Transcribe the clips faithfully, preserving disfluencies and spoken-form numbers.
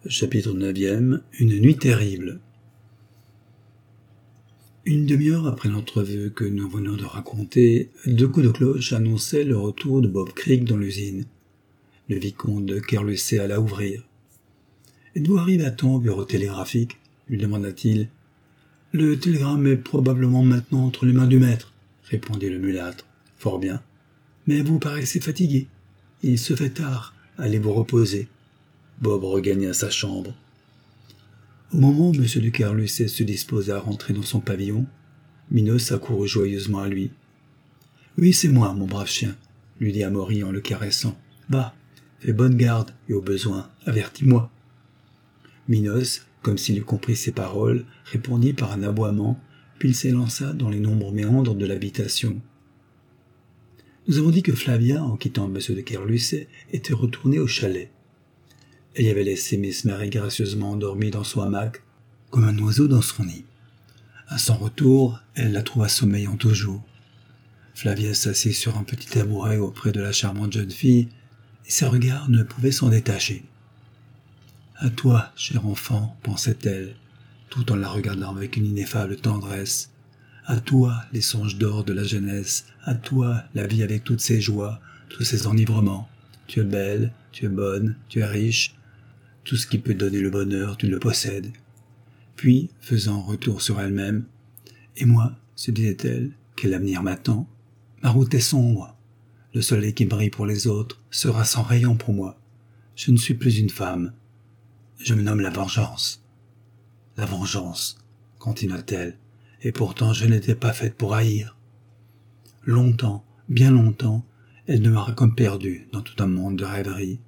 Chapitre neuvième. Une nuit terrible. Une demi-heure après l'entrevue que nous venons de raconter, deux coups de cloche annonçaient le retour de Bob Creek dans l'usine. Le vicomte de Kerlusé alla ouvrir. « Êtes-vous arrivé à temps au bureau télégraphique ?» lui demanda-t-il. « Le télégramme est probablement maintenant entre les mains du maître, » répondit le mulâtre. « Fort bien. Mais vous paraissez fatigué. Il se fait tard. Allez vous reposer. » Bob regagna sa chambre. Au moment où M. de Kerlusé se disposait à rentrer dans son pavillon, Minos accourut joyeusement à lui. « Oui, c'est moi, mon brave chien, » lui dit Amaury en le caressant. « Va, fais bonne garde et au besoin, avertis-moi. » Minos, comme s'il eût compris ses paroles, répondit par un aboiement, puis il s'élança dans les nombreux méandres de l'habitation. Nous avons dit que Flavia, en quittant M. de Kerlusé, était retournée au chalet. Elle y avait laissé Miss Mary gracieusement endormie dans son hamac, comme un oiseau dans son nid. À son retour, elle la trouva sommeillant toujours. Flavia s'assit sur un petit tabouret auprès de la charmante jeune fille, et ses regards ne pouvaient s'en détacher. « À toi, cher enfant, pensait-elle, tout en la regardant avec une ineffable tendresse. À toi, les songes d'or de la jeunesse, à toi, la vie avec toutes ses joies, tous ses enivrements. Tu es belle, tu es bonne, tu es riche. Tout ce qui peut donner le bonheur, tu le possèdes. » Puis, faisant retour sur elle-même, « Et moi, se disait-elle, quel avenir m'attend? Ma route est sombre. Le soleil qui brille pour les autres sera sans rayon pour moi. Je ne suis plus une femme. Je me nomme la vengeance. La vengeance, continua-t-elle, et pourtant je n'étais pas faite pour haïr. Longtemps, bien longtemps, elle demeura comme perdue dans tout un monde de rêveries.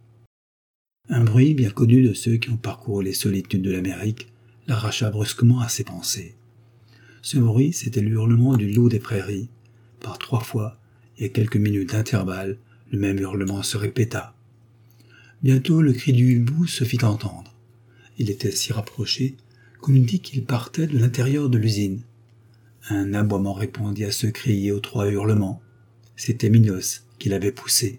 Un bruit bien connu de ceux qui ont parcouru les solitudes de l'Amérique l'arracha brusquement à ses pensées. Ce bruit, c'était le hurlement du loup des prairies. Par trois fois, et à quelques minutes d'intervalle, le même hurlement se répéta. Bientôt, le cri du hibou se fit entendre. Il était si rapproché qu'on eût dit qu'il partait de l'intérieur de l'usine. Un aboiement répondit à ce cri et aux trois hurlements. C'était Minos qui l'avait poussé.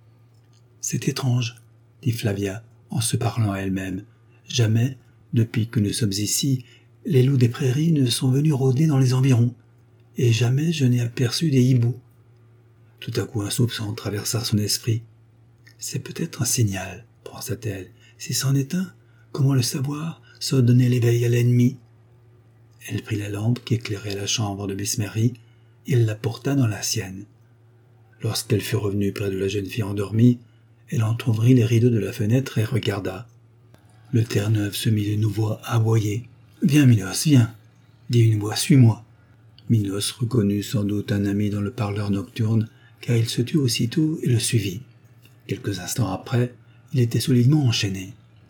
« C'est étrange, » dit Flavia, en se parlant à elle-même. « Jamais, depuis que nous sommes ici, les loups des prairies ne sont venus rôder dans les environs, et jamais je n'ai aperçu des hiboux. » Tout à coup un soupçon traversa son esprit. « C'est peut-être un signal, » pensa-t-elle. « Si c'en est un, comment le savoir sans donner l'éveil à l'ennemi ?» Elle prit la lampe qui éclairait la chambre de Miss Mary et elle la porta dans la sienne. Lorsqu'elle fut revenue près de la jeune fille endormie, elle entr'ouvrit les rideaux de la fenêtre et regarda. Le Terre-Neuve se mit de nouveau à aboyer. « Viens, Minos, viens !» dit une voix, « suis-moi !» Minos reconnut sans doute un ami dans le parleur nocturne, car il se tut aussitôt et le suivit. Quelques instants après, il était solidement enchaîné.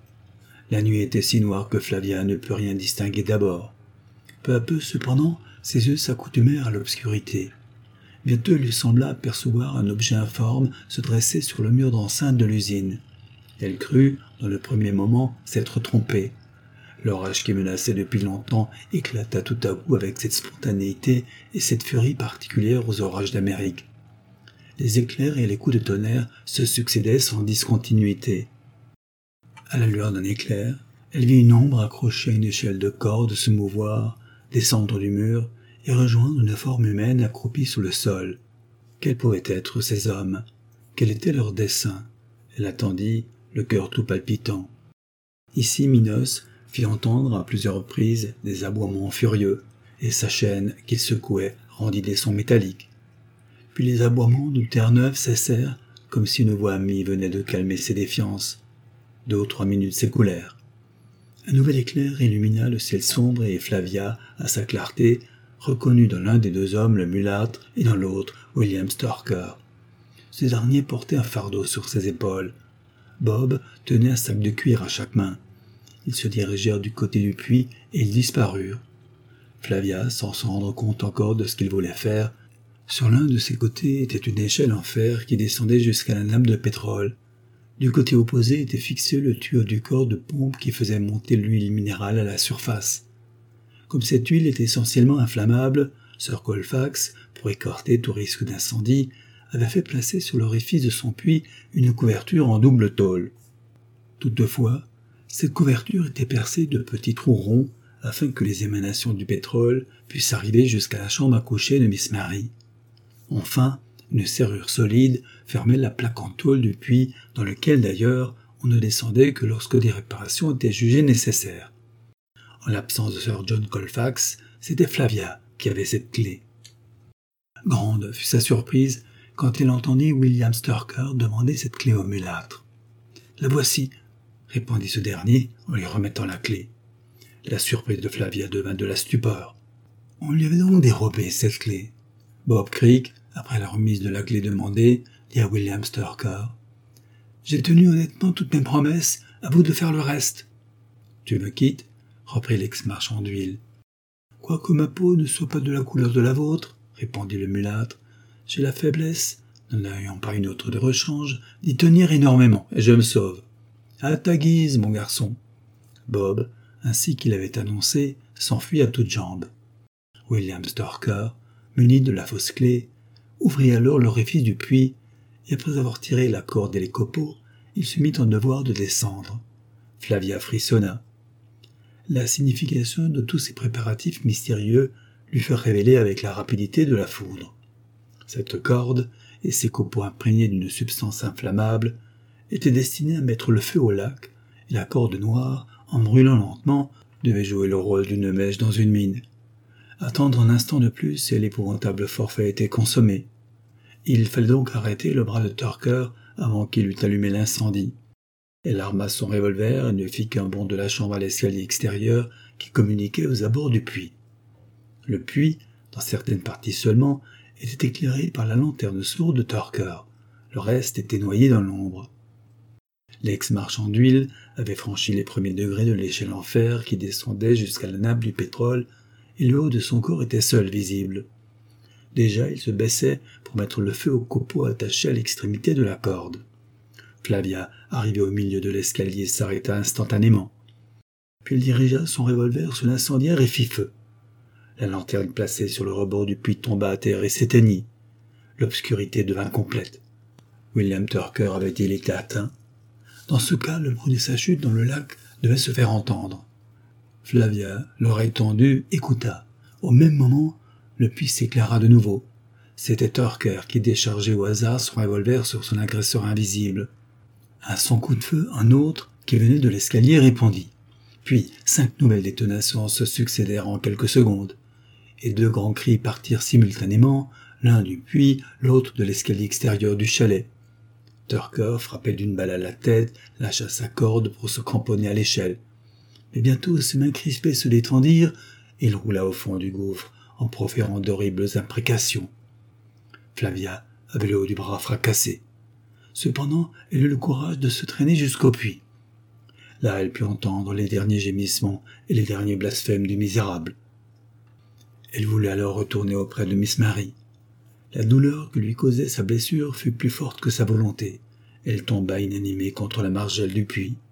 La nuit était si noire que Flavia ne put rien distinguer d'abord. Peu à peu, cependant, ses yeux s'accoutumèrent à l'obscurité. Bientôt, il lui sembla apercevoir un objet informe se dresser sur le mur d'enceinte de l'usine. Elle crut, dans le premier moment, s'être trompée. L'orage qui menaçait depuis longtemps éclata tout à coup avec cette spontanéité et cette furie particulières aux orages d'Amérique. Les éclairs et les coups de tonnerre se succédaient sans discontinuité. À la lueur d'un éclair, elle vit une ombre accrochée à une échelle de corde se mouvoir, descendre du mur et rejoindre une forme humaine accroupie sous le sol. Quels pouvaient être ces hommes? Quel était leur dessein? Elle attendit, le cœur tout palpitant. Ici Minos fit entendre à plusieurs reprises des aboiements furieux, et sa chaîne qu'il secouait rendit des sons métalliques. Puis les aboiements du Terre-Neuve cessèrent, comme si une voix amie venait de calmer ses défiances. Deux ou trois minutes s'écoulèrent. Un nouvel éclair illumina le ciel sombre et Flavia, à sa clarté, reconnut dans l'un des deux hommes le mulâtre et dans l'autre William Storker. Ce dernier portait un fardeau sur ses épaules. Bob tenait un sac de cuir à chaque main. Ils se dirigèrent du côté du puits et ils disparurent. Flavia, sans se rendre compte encore de ce qu'ils voulaient faire, sur l'un de ses côtés était une échelle en fer qui descendait jusqu'à la nappe de pétrole. Du côté opposé était fixé le tuyau du corps de pompe qui faisait monter l'huile minérale à la surface. Comme cette huile était essentiellement inflammable, Sir Colfax, pour écarter tout risque d'incendie, avait fait placer sur l'orifice de son puits une couverture en double tôle. Toutefois, Cette couverture était percée de petits trous ronds afin que les émanations du pétrole puissent arriver jusqu'à la chambre à coucher de Miss Mary. Enfin, une serrure solide fermait la plaque en tôle du puits dans lequel d'ailleurs on ne descendait que lorsque des réparations étaient jugées nécessaires. En l'absence de Sir John Colfax, c'était Flavia qui avait cette clé. Grande fut sa surprise quand elle entendit William Stourker demander cette clé au mulâtre. « La voici », répondit ce dernier en lui remettant la clé. La surprise de Flavia devint de la stupeur. On lui avait donc dérobé cette clé. Bob Creek, après la remise de la clé demandée, dit à William Stourker: « J'ai tenu honnêtement toutes mes promesses, à vous de faire le reste. »« Tu me quittes ?» reprit l'ex-marchand d'huile. « Quoique ma peau ne soit pas de la couleur de la vôtre, » répondit le mulâtre, « j'ai la faiblesse, n'en ayant pas une autre de rechange, d'y tenir énormément, et je me sauve. À ta guise, mon garçon. » Bob, ainsi qu'il avait annoncé, s'enfuit à toutes jambes. William Stourker, muni de la fausse clé, ouvrit alors l'orifice du puits, et après avoir tiré la corde et les copeaux, il se mit en devoir de descendre. Flavia frissonna. La signification de tous ces préparatifs mystérieux lui fut révélée avec la rapidité de la foudre. Cette corde et ses copeaux imprégnés d'une substance inflammable étaient destinés à mettre le feu au lac, et la corde noire, en brûlant lentement, devait jouer le rôle d'une mèche dans une mine. Attendre un instant de plus et l'épouvantable forfait était consommé. Il fallait donc arrêter le bras de Stourker avant qu'il eût allumé l'incendie. Elle arma son revolver et ne fit qu'un bond de la chambre à l'escalier extérieur qui communiquait aux abords du puits. Le puits, dans certaines parties seulement, était éclairé par la lanterne sourde de Stourker. Le reste était noyé dans l'ombre. L'ex-marchand d'huile avait franchi les premiers degrés de l'échelle en fer qui descendait jusqu'à la nappe du pétrole, et le haut de son corps était seul visible. Déjà il se baissait pour mettre le feu au copeau attaché à l'extrémité de la corde. Flavia, arrivée au milieu de l'escalier, s'arrêta instantanément. Puis elle dirigea son revolver sur l'incendiaire et fit feu. La lanterne placée sur le rebord du puits tomba à terre et s'éteignit. L'obscurité devint complète. William Stourker avait-il été atteint? Dans ce cas, le bruit de sa chute dans le lac devait se faire entendre. Flavia, l'oreille tendue, écouta. Au même moment, le puits s'éclaira de nouveau. C'était Stourker qui déchargeait au hasard son revolver sur son agresseur invisible. À son coup de feu, un autre, qui venait de l'escalier, répondit. Puis, cinq nouvelles détonations se succédèrent en quelques secondes, et deux grands cris partirent simultanément, l'un du puits, l'autre de l'escalier extérieur du chalet. Stourker, frappé d'une balle à la tête, lâcha sa corde pour se cramponner à l'échelle. Mais bientôt ses mains crispées se détendirent, et il roula au fond du gouffre, en proférant d'horribles imprécations. Flavia avait le haut du bras fracassé. Cependant, elle eut le courage de se traîner jusqu'au puits. Là, elle put entendre les derniers gémissements et les derniers blasphèmes du misérable. Elle voulut alors retourner auprès de Miss Mary. La douleur que lui causait sa blessure fut plus forte que sa volonté. Elle tomba inanimée contre la margelle du puits.